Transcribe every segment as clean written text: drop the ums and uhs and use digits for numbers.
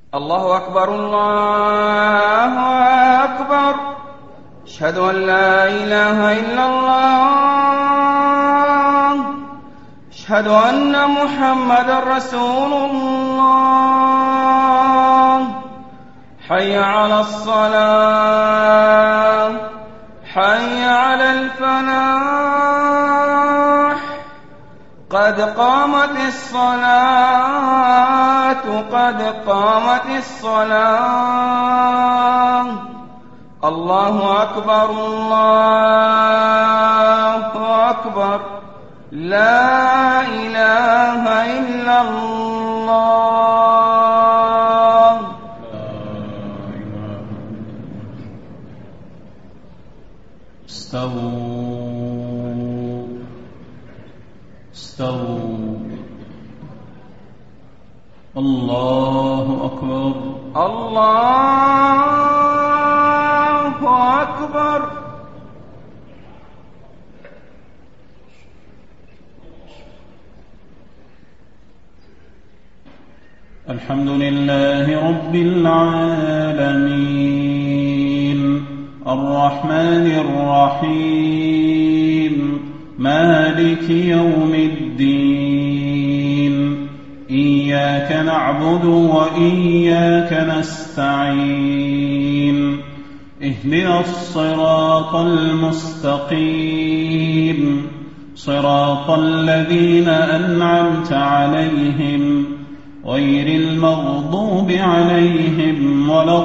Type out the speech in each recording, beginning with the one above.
الله أكبر الله أكبر. أشهد أن لا إله إلا الله. أشهد أن محمدا رسول الله. حي على الصلاة، حي على الفلاح. قد قامت الصلاة، قد قامت الصلاة. الله أكبر الله أكبر. لا إله إلا الله. استووا استووا. الله أكبر الله أكبر. الحمد لله رب العالمين، الرحمن الرحيم، مالك يوم الدين. إياك نعبد وإياك نستعين. اهدنا الصراط المستقيم، صراط الذين أنعمت عليهم غير المغضوب عليهم ولا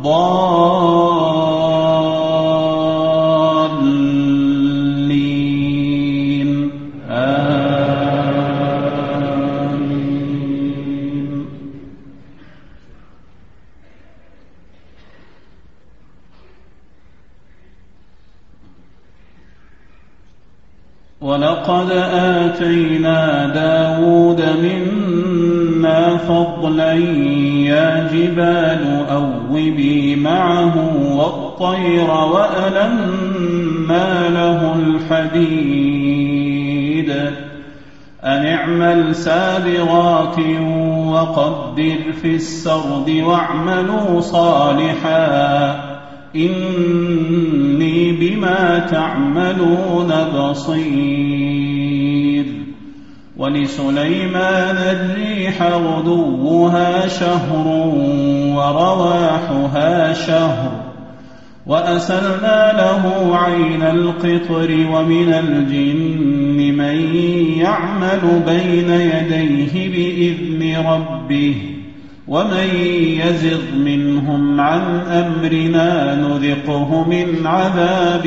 الضالين. آمين. ولقد آتينا داود منا فضلا يا جبال أوبي معه والطير وألنا له الحديد أن اعمل سابغات وقدر في السرد واعملوا صالحا إني بما تعملون بصير. ولسليمان الريح غدوها شهر ورواحها شهر وأسلنا له عين القطر ومن الجن من يعمل بين يديه بإذن ربه ومن يزغ منهم عن أمرنا نذقه من عذاب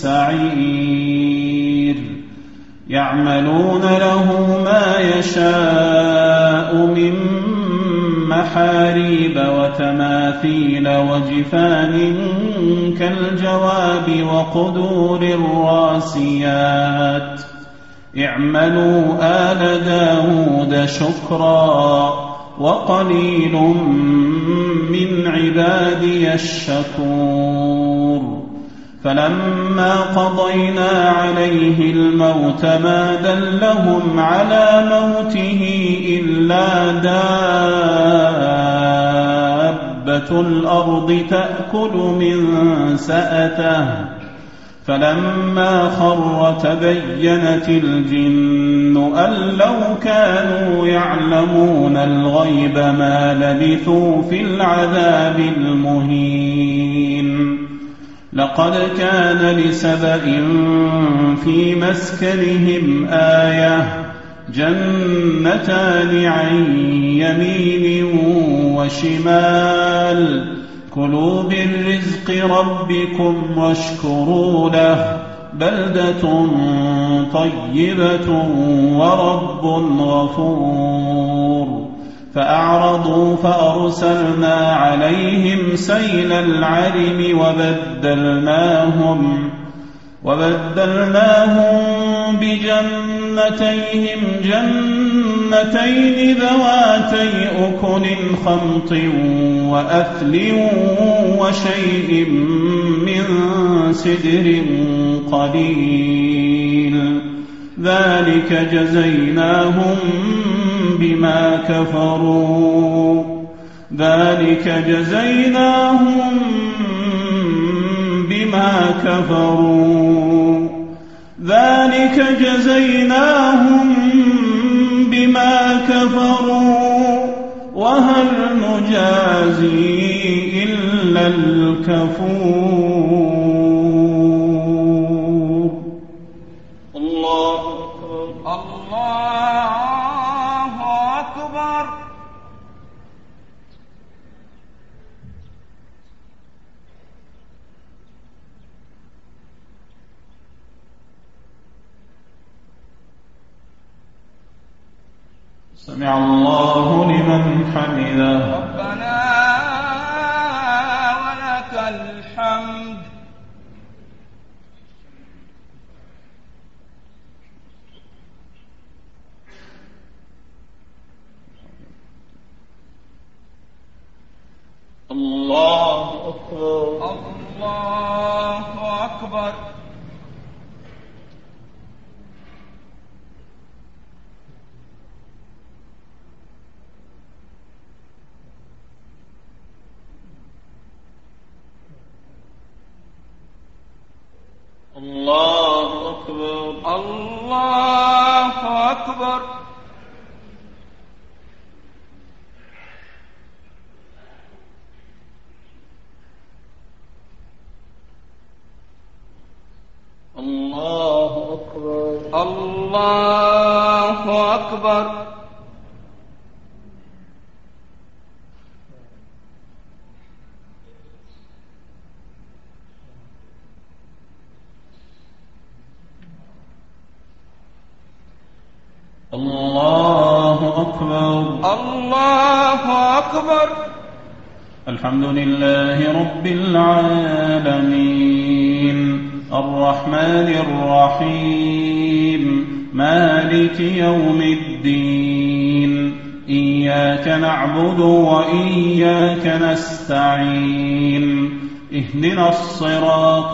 السعير. يعملون له ما يشاء من محاريب وتماثيل وجفان كالجواب وقدور الراسيات. اعملوا آل داود شكرا وقليل من عبادي الشكور. فلما قضينا عليه الموت ما دلهم على موته إلا دابة الأرض تأكل من سأته. فلما خر تبينت الجن أن لو كانوا يعلمون الغيب ما لبثوا في العذاب المهين. لقد كان لسبإ في مسكنهم آية جنتان عن يمين وشمال كلوا من رزق ربكم واشكروا له بلدة طيبة ورب غفور. فأعرضوا فأرسلنا عليهم سيل العرم وبدلناهم بجنتيهم جنتين ذواتي أكل خمط وأثل وشيء من سدر قليل. ذلك جزيناهم بما كفروا ذلك جزيناهم بما كفروا وهل نجازي إلا الكفور. الله أكبر. سمع الله لمن حمده. ربنا ولك الحمد. الله أكبر. الله أكبر. الله أكبر. الله أكبر. الله أكبر. الله أكبر. الله أكبر. الله أكبر. الحمد لله رب العالمين الرحمن الرحيم مالك يوم الدين إياك نعبد وإياك نستعين اهدنا الصراط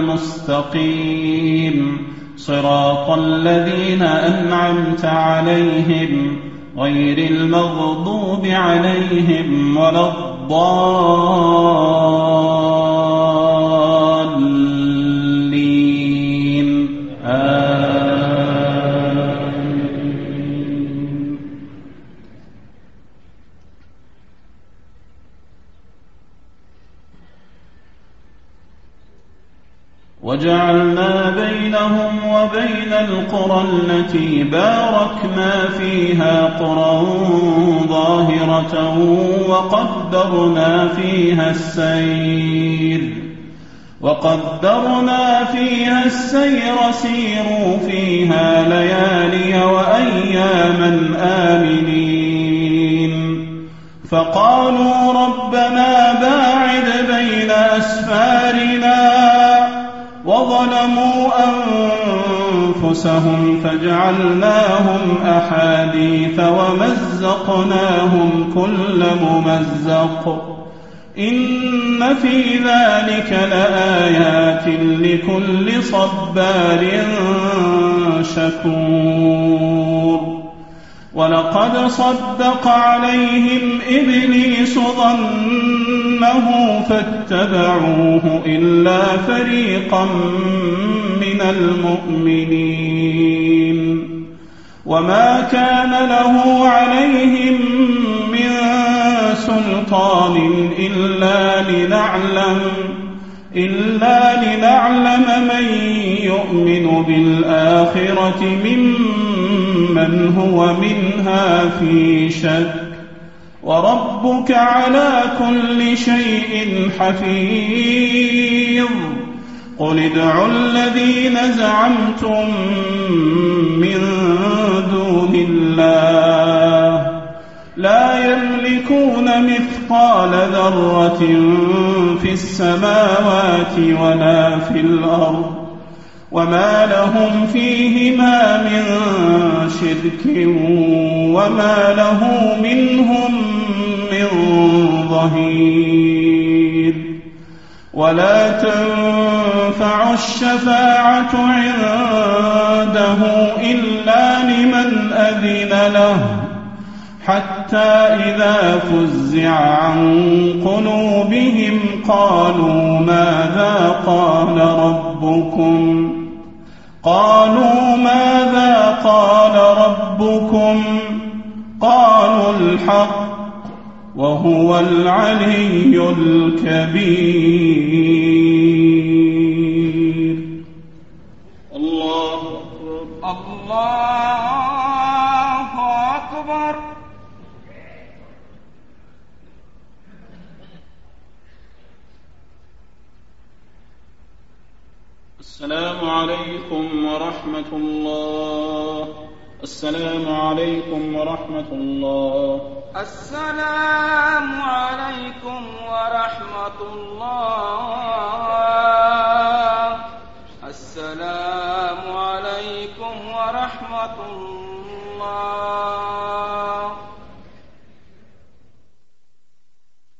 المستقيم صراط الذين أنعمت عليهم غير المغضوب عليهم ولا الضالين آمين. وجعلنا بينهم وبين القرى التي باركنا فيها قرى ظاهرة وقدرنا فيها السير سيروا فيها ليالي وأياما آمنين فقالوا ربنا باعد بين أسفارنا وظلموا أنفسهم فجعلناهم أحاديث ومزقناهم كل ممزق إن في ذلك لآيات لكل صبار شكور. ولقد صدق عليهم إبليس ظنه فاتبعوه إلا فريقا من المؤمنين وما كان له عليهم من سلطان إلا لنعلم من يؤمن بالآخرة ممن هو منها في شك وربك على كل شيء حفيظ. قل ادعوا الذين زعمتم من دون الله لا يملكون مثقال ذرة في السماوات ولا في الأرض وما لهم فيهما من شرك وما له منهم من ظهير. ولا تنفع الشفاعة عنده إلا لمن أذن له حتى حتى إذا فزع عن قلوبهم قالوا ماذا قال ربكم قالوا الحق وهو العلي الكبير. الله أكبر. السلام عليكم ورحمة الله. السلام عليكم ورحمة الله. السلام